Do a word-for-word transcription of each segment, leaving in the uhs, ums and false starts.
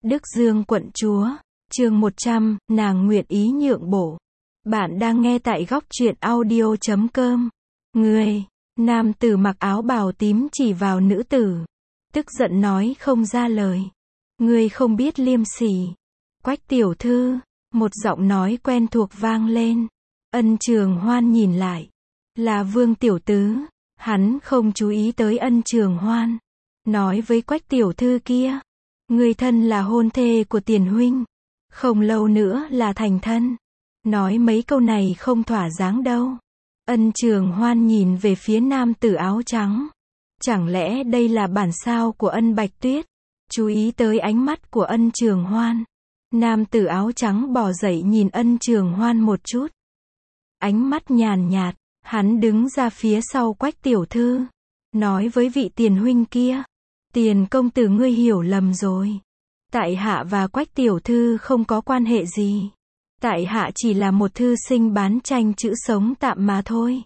Đức Dương quận chúa, chương một trăm, nàng nguyện ý nhượng bộ. Bạn đang nghe tại góc truyện audio chấm com. Người, nam tử mặc áo bào tím chỉ vào nữ tử. Tức giận nói không ra lời. Ngươi không biết liêm sỉ. Quách tiểu thư, một giọng nói quen thuộc vang lên. Ân Trường Hoan nhìn lại. Là Vương tiểu tứ. Hắn không chú ý tới Ân Trường Hoan. Nói với Quách tiểu thư kia. Người thân là hôn thê của Tiền huynh. Không lâu nữa là thành thân. Nói mấy câu này không thỏa dáng đâu. Ân Trường Hoan nhìn về phía nam tử áo trắng. Chẳng lẽ đây là bản sao của Ân Bạch Tuyết? Chú ý tới ánh mắt của Ân Trường Hoan. Nam tử áo trắng bò dậy nhìn Ân Trường Hoan một chút. Ánh mắt nhàn nhạt, hắn đứng ra phía sau Quách tiểu thư. Nói với vị Tiền huynh kia. Tiền công tử ngươi hiểu lầm rồi. Tại hạ và Quách tiểu thư không có quan hệ gì. Tại hạ chỉ là một thư sinh bán tranh chữ sống tạm mà thôi.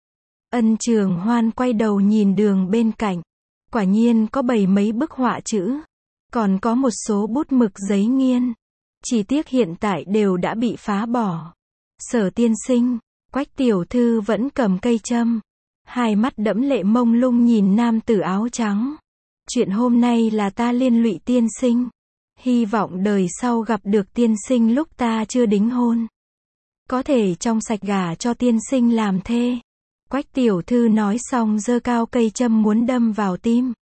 Ân Trường Hoan quay đầu nhìn đường bên cạnh. Quả nhiên có bày mấy bức họa chữ. Còn có một số bút mực giấy nghiên. Chỉ tiếc hiện tại đều đã bị phá bỏ. Sở tiên sinh, Quách tiểu thư vẫn cầm cây châm. Hai mắt đẫm lệ mông lung nhìn nam tử áo trắng. Chuyện hôm nay là ta liên lụy tiên sinh. Hy vọng đời sau gặp được tiên sinh lúc ta chưa đính hôn. Có thể trong sạch gả cho tiên sinh làm thê. Quách tiểu thư nói xong giơ cao cây châm muốn đâm vào tim.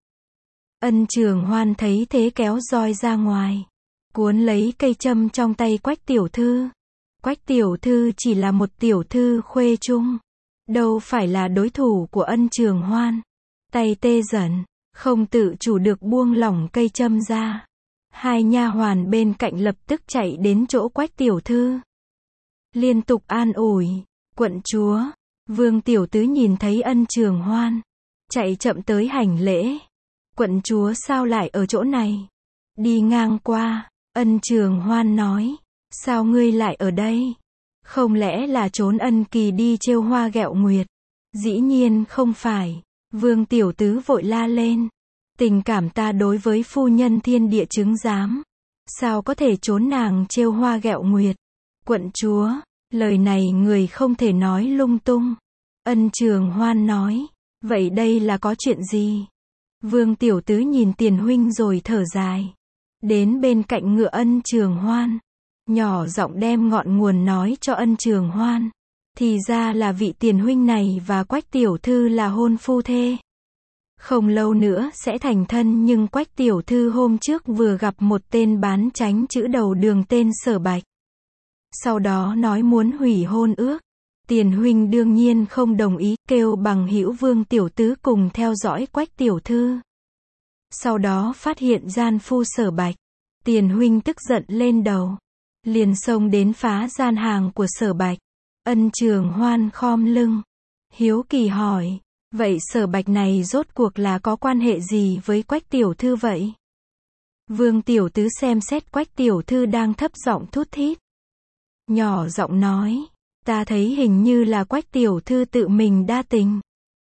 Ân Trường Hoan thấy thế kéo roi ra ngoài. Cuốn lấy cây châm trong tay Quách tiểu thư. Quách tiểu thư chỉ là một tiểu thư khuê trung. Đâu phải là đối thủ của Ân Trường Hoan. Tay tê dần. Không tự chủ được buông lỏng cây châm ra. Hai nha hoàn bên cạnh lập tức chạy đến chỗ Quách tiểu thư. Liên tục an ủi. Quận chúa. Vương tiểu tứ nhìn thấy Ân Trường Hoan. Chạy chậm tới hành lễ. Quận chúa sao lại ở chỗ này? Đi ngang qua. Ân Trường Hoan nói. Sao ngươi lại ở đây? Không lẽ là trốn Ân Kỳ đi trêu hoa ghẹo nguyệt? Dĩ nhiên không phải. Vương tiểu tứ vội la lên. Tình cảm ta đối với phu nhân thiên địa chứng giám. Sao có thể trốn nàng trêu hoa ghẹo nguyệt? Quận chúa, lời này người không thể nói lung tung. Ân Trường Hoan nói. Vậy đây là có chuyện gì? Vương tiểu tứ nhìn Tiền huynh rồi thở dài. Đến bên cạnh ngựa Ân Trường Hoan. Nhỏ giọng đem ngọn nguồn nói cho Ân Trường Hoan. Thì ra là vị Tiền huynh này và Quách tiểu thư là hôn phu thê. Không lâu nữa sẽ thành thân nhưng Quách tiểu thư hôm trước vừa gặp một tên bán chánh chữ đầu đường tên Sở Bạch. Sau đó nói muốn hủy hôn ước. Tiền huynh đương nhiên không đồng ý, kêu bằng hữu Vương tiểu tứ cùng theo dõi Quách tiểu thư. Sau đó phát hiện gian phu Sở Bạch. Tiền huynh tức giận lên đầu. Liền xông đến phá gian hàng của Sở Bạch. Ân Trường Hoan khom lưng. Hiếu kỳ hỏi. Vậy Sở Bạch này rốt cuộc là có quan hệ gì với Quách tiểu thư vậy? Vương tiểu tứ xem xét Quách tiểu thư đang thấp giọng thút thít. Nhỏ giọng nói. Ta thấy hình như là Quách tiểu thư tự mình đa tình.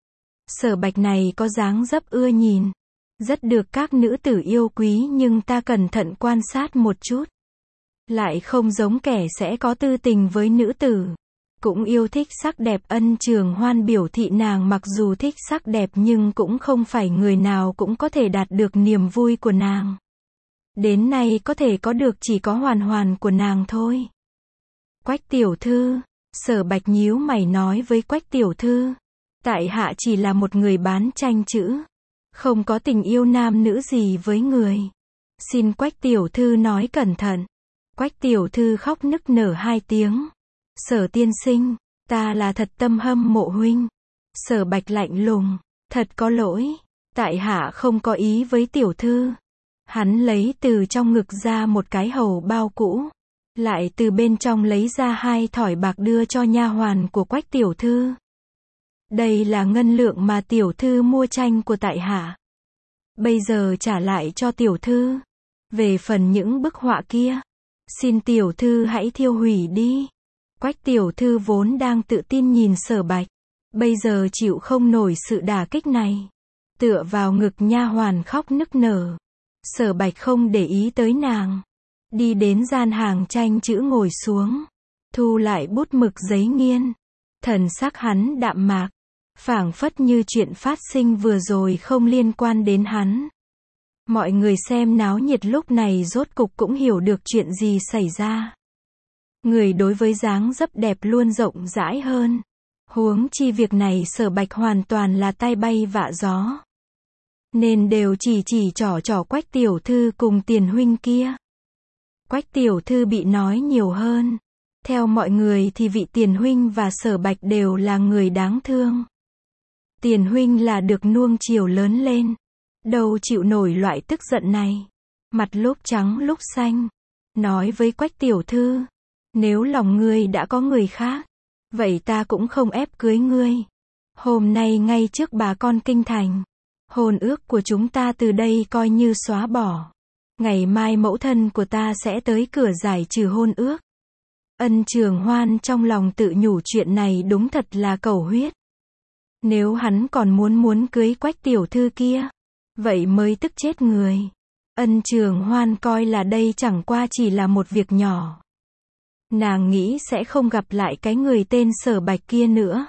Sở Bạch này có dáng dấp ưa nhìn. Rất được các nữ tử yêu quý nhưng ta cẩn thận quan sát một chút. Lại không giống kẻ sẽ có tư tình với nữ tử. Cũng yêu thích sắc đẹp. Ân Trường Hoan biểu thị nàng mặc dù thích sắc đẹp nhưng cũng không phải người nào cũng có thể đạt được niềm vui của nàng. Đến nay có thể có được chỉ có Hoàn Hoàn của nàng thôi. Quách tiểu thư, Sở Bạch nhíu mày nói với Quách tiểu thư. Tại hạ chỉ là một người bán tranh chữ. Không có tình yêu nam nữ gì với người. Xin Quách tiểu thư nói cẩn thận. Quách tiểu thư khóc nức nở hai tiếng. Sở tiên sinh, ta là thật tâm hâm mộ huynh. Sở Bạch lạnh lùng. Thật có lỗi. Tại hạ không có ý với tiểu thư. Hắn lấy từ trong ngực ra một cái hầu bao cũ. Lại từ bên trong lấy ra hai thỏi bạc đưa cho nha hoàn của Quách tiểu thư. Đây là ngân lượng mà tiểu thư mua tranh của tại hạ. Bây giờ trả lại cho tiểu thư. Về phần những bức họa kia, xin tiểu thư hãy thiêu hủy đi. Quách tiểu thư vốn đang tự tin nhìn Sở Bạch. Bây giờ chịu không nổi sự đả kích này. Tựa vào ngực nha hoàn khóc nức nở. Sở Bạch không để ý tới nàng. Đi đến gian hàng tranh chữ ngồi xuống. Thu lại bút mực giấy nghiên. Thần sắc hắn đạm mạc. Phảng phất như chuyện phát sinh vừa rồi không liên quan đến hắn. Mọi người xem náo nhiệt lúc này rốt cục cũng hiểu được chuyện gì xảy ra. Người đối với dáng dấp đẹp luôn rộng rãi hơn. Huống chi việc này Sở Bạch hoàn toàn là tai bay vạ gió. Nên đều chỉ chỉ trỏ trỏ Quách tiểu thư cùng Tiền huynh kia. Quách tiểu thư bị nói nhiều hơn. Theo mọi người thì vị Tiền huynh và Sở Bạch đều là người đáng thương. Tiền huynh là được nuông chiều lớn lên. Đâu chịu nổi loại tức giận này. Mặt lúc trắng lúc xanh. Nói với Quách tiểu thư. Nếu lòng ngươi đã có người khác. Vậy ta cũng không ép cưới ngươi. Hôm nay ngay trước bà con kinh thành. Hôn ước của chúng ta từ đây coi như xóa bỏ. Ngày mai mẫu thân của ta sẽ tới cửa giải trừ hôn ước. Ân Trường Hoan trong lòng tự nhủ chuyện này đúng thật là cầu huyết. Nếu hắn còn muốn muốn cưới Quách tiểu thư kia. Vậy mới tức chết người. Ân Trường Hoan coi là đây chẳng qua chỉ là một việc nhỏ. Nàng nghĩ sẽ không gặp lại cái người tên Sở Bạch kia nữa.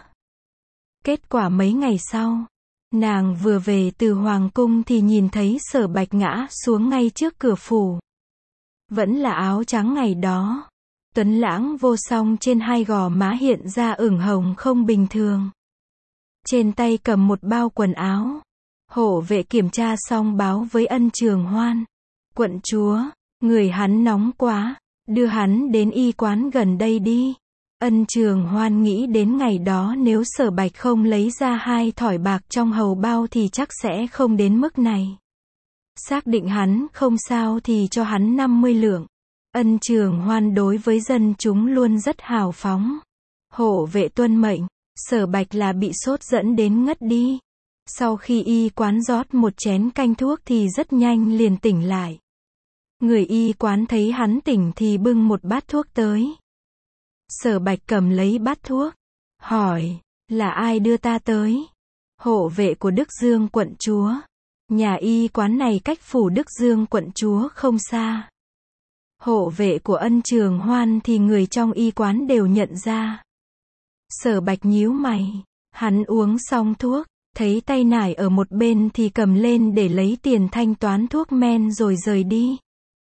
Kết quả mấy ngày sau. Nàng vừa về từ Hoàng cung thì nhìn thấy Sở Bạch ngã xuống ngay trước cửa phủ. Vẫn là áo trắng ngày đó. Tuấn lãng vô song trên hai gò má hiện ra ửng hồng không bình thường. Trên tay cầm một bao quần áo. Hộ vệ kiểm tra xong báo với Ân Trường Hoan. Quận chúa, người hắn nóng quá, đưa hắn đến y quán gần đây đi. Ân Trường Hoan nghĩ đến ngày đó nếu Sở Bạch không lấy ra hai thỏi bạc trong hầu bao thì chắc sẽ không đến mức này. Xác định hắn không sao thì cho hắn năm mươi lượng. Ân Trường Hoan đối với dân chúng luôn rất hào phóng. Hộ vệ tuân mệnh, Sở Bạch là bị sốt dẫn đến ngất đi. Sau khi y quán rót một chén canh thuốc thì rất nhanh liền tỉnh lại. Người y quán thấy hắn tỉnh thì bưng một bát thuốc tới. Sở Bạch cầm lấy bát thuốc. Hỏi, là ai đưa ta tới? Hộ vệ của Đức Dương quận chúa. Nhà y quán này cách phủ Đức Dương quận chúa không xa. Hộ vệ của Ân Trường Hoan thì người trong y quán đều nhận ra. Sở Bạch nhíu mày. Hắn uống xong thuốc. Thấy tay nải ở một bên thì cầm lên để lấy tiền thanh toán thuốc men rồi rời đi.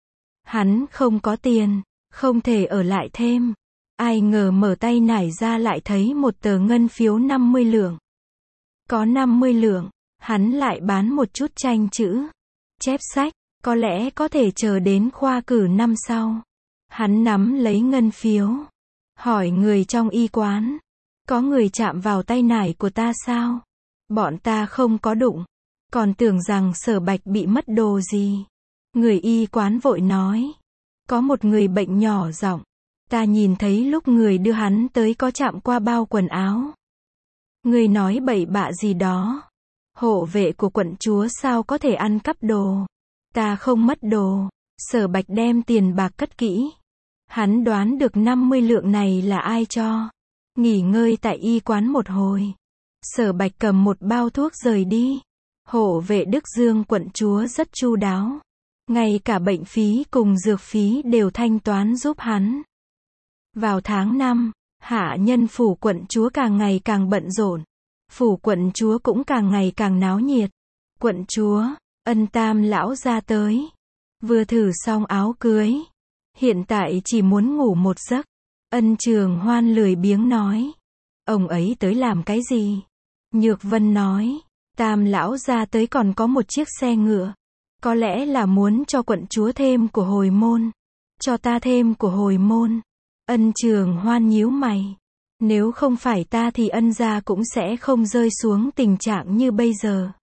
Hắn không có tiền, không thể ở lại thêm. Ai ngờ mở tay nải ra lại thấy một tờ ngân phiếu năm mươi lượng. Có năm mươi lượng, hắn lại bán một chút tranh chữ. Chép sách, có lẽ có thể chờ đến khoa cử năm sau. Hắn nắm lấy ngân phiếu. Hỏi người trong y quán. Có người chạm vào tay nải của ta sao? Bọn ta không có đụng. Còn tưởng rằng Sở Bạch bị mất đồ gì. Người y quán vội nói. Có một người bệnh nhỏ giọng. Ta nhìn thấy lúc người đưa hắn tới có chạm qua bao quần áo. Người nói bậy bạ gì đó. Hộ vệ của quận chúa sao có thể ăn cắp đồ. Ta không mất đồ. Sở Bạch đem tiền bạc cất kỹ. Hắn đoán được năm mươi lượng này là ai cho. Nghỉ ngơi tại y quán một hồi. Sở Bạch cầm một bao thuốc rời đi. Hộ vệ Đức Dương quận chúa rất chu đáo. Ngay cả bệnh phí cùng dược phí đều thanh toán giúp hắn. Vào tháng năm, hạ nhân phủ quận chúa càng ngày càng bận rộn. Phủ quận chúa cũng càng ngày càng náo nhiệt. Quận chúa, Ân Tam lão ra tới. Vừa thử xong áo cưới. Hiện tại chỉ muốn ngủ một giấc. Ân Trường Hoan lười biếng nói. Ông ấy tới làm cái gì? Nhược Vân nói. Tam lão ra tới còn có một chiếc xe ngựa. Có lẽ là muốn cho quận chúa thêm của hồi môn. Cho ta thêm của hồi môn. Ân Trường Hoan nhíu mày. Nếu không phải ta thì Ân gia cũng sẽ không rơi xuống tình trạng như bây giờ.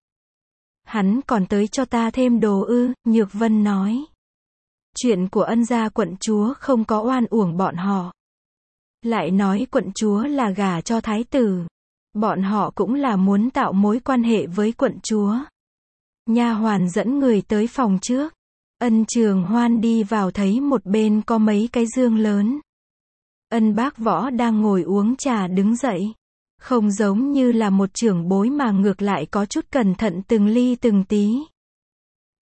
Hắn còn tới cho ta thêm đồ ư, Nhược Vân nói. Chuyện của Ân gia quận chúa không có oan uổng bọn họ. Lại nói quận chúa là gả cho thái tử. Bọn họ cũng là muốn tạo mối quan hệ với quận chúa. Nha hoàn dẫn người tới phòng trước. Ân Trường Hoan đi vào thấy một bên có mấy cái dương lớn. Ân Bác Võ đang ngồi uống trà đứng dậy. Không giống như là một trưởng bối mà ngược lại có chút cẩn thận từng ly từng tí.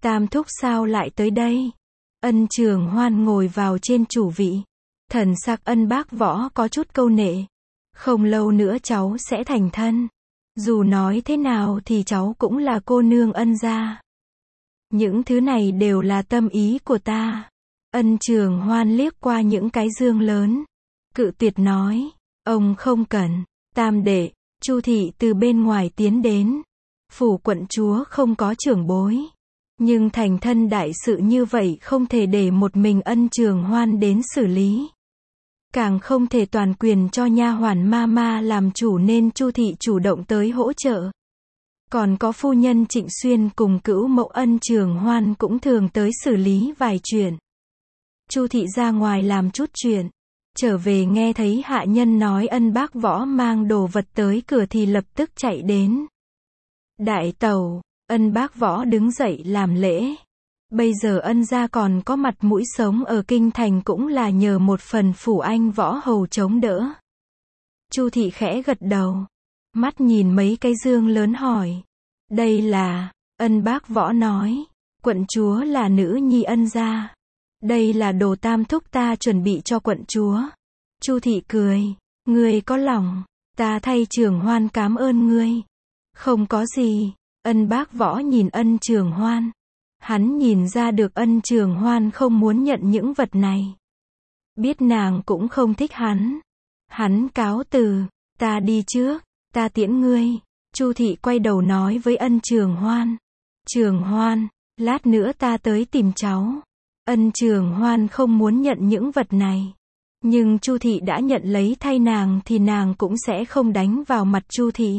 Tam thúc sao lại tới đây? Ân Trường Hoan ngồi vào trên chủ vị. Thần sắc Ân Bác Võ có chút câu nệ. Không lâu nữa cháu sẽ thành thân. Dù nói thế nào thì cháu cũng là cô nương Ân gia. Những thứ này đều là tâm ý của ta. Ân Trường Hoan liếc qua những cái dương lớn. Cự tuyệt nói. Ông không cần. Tam đệ, Chu thị từ bên ngoài tiến đến. Phủ quận chúa không có trưởng bối. Nhưng thành thân đại sự như vậy không thể để một mình Ân Trường Hoan đến xử lý. Càng không thể toàn quyền cho nha hoàn ma ma làm chủ nên Chu thị chủ động tới hỗ trợ. Còn có phu nhân Trịnh Xuyên cùng cữu mẫu Ân Trường Hoan cũng thường tới xử lý vài chuyện. Chu thị ra ngoài làm chút chuyện. Trở về nghe thấy hạ nhân nói Ân Bác Võ mang đồ vật tới cửa thì lập tức chạy đến. Đại tẩu, Ân Bác Võ đứng dậy làm lễ. Bây giờ Ân gia còn có mặt mũi sống ở kinh thành cũng là nhờ một phần phủ anh võ hầu chống đỡ. Chu thị khẽ gật đầu. Mắt nhìn mấy cái dương lớn hỏi. Đây là, Ân Bác Võ nói. Quận chúa là nữ nhi Ân gia. Đây là đồ tam thúc ta chuẩn bị cho quận chúa. Chu thị cười. Ngươi có lòng. Ta thay Trường Hoan cảm ơn ngươi. Không có gì. Ân Bác Võ nhìn Ân Trường Hoan. Hắn nhìn ra được Ân Trường Hoan không muốn nhận những vật này. Biết nàng cũng không thích hắn. Hắn cáo từ. Ta đi trước. Ta tiễn ngươi. Chu thị quay đầu nói với Ân Trường Hoan. Trường Hoan, lát nữa ta tới tìm cháu. Ân Trường Hoan không muốn nhận những vật này. Nhưng Chu thị đã nhận lấy thay nàng thì nàng cũng sẽ không đánh vào mặt Chu thị.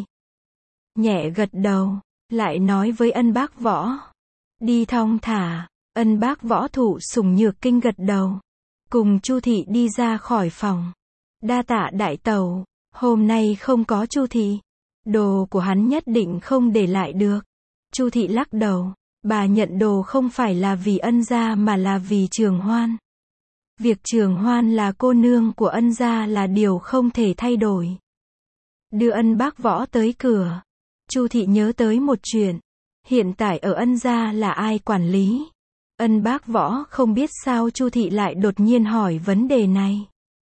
Nhẹ gật đầu, lại nói với Ân Bác Võ. Đi thong thả. Ân Bác Võ thụ sủng nhược kinh gật đầu. Cùng Chu thị đi ra khỏi phòng. Đa tạ đại tẩu, hôm nay không có Chu thị. Đồ của hắn nhất định không để lại được. Chu thị lắc đầu. Bà nhận đồ không phải là vì Ân gia mà là vì Trường Hoan. Việc Trường Hoan là cô nương của Ân gia là điều không thể thay đổi. Đưa Ân Bác Võ tới cửa. Chu thị nhớ tới một chuyện. Hiện tại ở Ân gia là ai quản lý? Ân Bác Võ không biết sao Chu thị lại đột nhiên hỏi vấn đề này.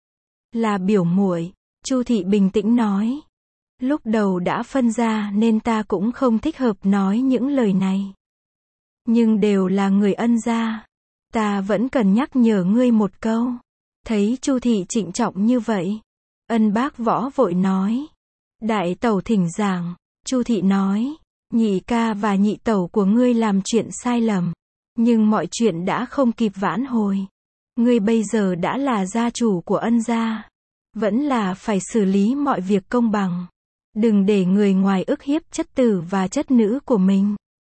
Là biểu muội, Chu thị bình tĩnh nói. Lúc đầu đã phân ra nên ta cũng không thích hợp nói những lời này. Nhưng đều là người Ân gia. Ta vẫn cần nhắc nhở ngươi một câu. Thấy Chu thị trịnh trọng như vậy. Ân Bác Võ vội nói. Đại tẩu thỉnh giảng. Chu thị nói. Nhị ca và nhị tẩu của ngươi làm chuyện sai lầm. Nhưng mọi chuyện đã không kịp vãn hồi. Ngươi bây giờ đã là gia chủ của Ân gia. Vẫn là phải xử lý mọi việc công bằng. Đừng để người ngoài ức hiếp chất tử và chất nữ của mình.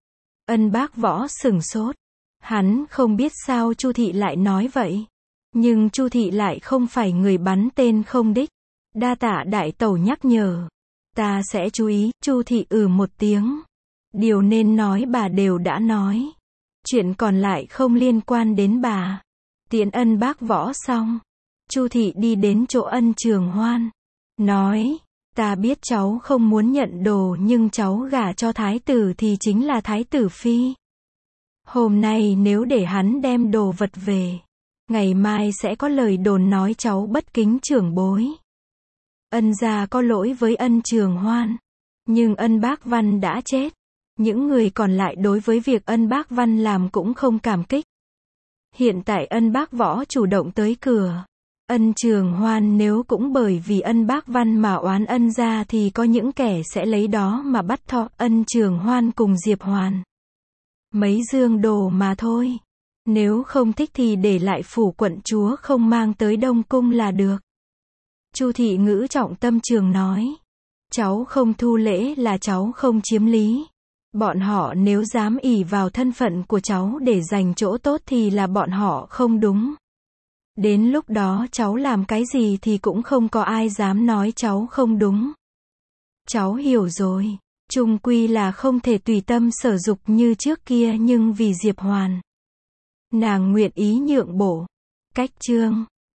Ân Bác Võ sửng sốt. Hắn không biết sao Chu thị lại nói vậy. Nhưng Chu thị lại không phải người bắn tên không đích. Đa tạ đại tẩu nhắc nhở. Ta sẽ chú ý. Chu thị ừ một tiếng. Điều nên nói bà đều đã nói. Chuyện còn lại không liên quan đến bà. Tiễn Ân Bác Võ xong. Chu thị đi đến chỗ Ân Trường Hoan. Nói. Ta biết cháu không muốn nhận đồ nhưng cháu gả cho thái tử thì chính là thái tử phi. Hôm nay nếu để hắn đem đồ vật về. Ngày mai sẽ có lời đồn nói cháu bất kính trưởng bối. Ân gia có lỗi với Ân Trường Hoan. Nhưng Ân Bác Văn đã chết. Những người còn lại đối với việc Ân Bác Văn làm cũng không cảm kích. Hiện tại Ân Bác Võ chủ động tới cửa. Ân Trường Hoan nếu cũng bởi vì Ân Bác Văn mà oán Ân gia thì có những kẻ sẽ lấy đó mà bắt thọ Ân Trường Hoan cùng Diệp Hoàn. Mấy dương đồ mà thôi. Nếu không thích thì để lại phủ quận chúa không mang tới Đông Cung là được. Chu thị ngữ trọng tâm trường nói. Cháu không thu lễ là cháu không chiếm lý. Bọn họ nếu dám ỷ vào thân phận của cháu để giành chỗ tốt thì là bọn họ không đúng. Đến lúc đó cháu làm cái gì thì cũng không có ai dám nói cháu không đúng. Cháu hiểu rồi. Chung quy là không thể tùy tâm sở dục như trước kia nhưng vì Diệp Hoàn. Nàng nguyện ý nhượng bộ. Cách chương.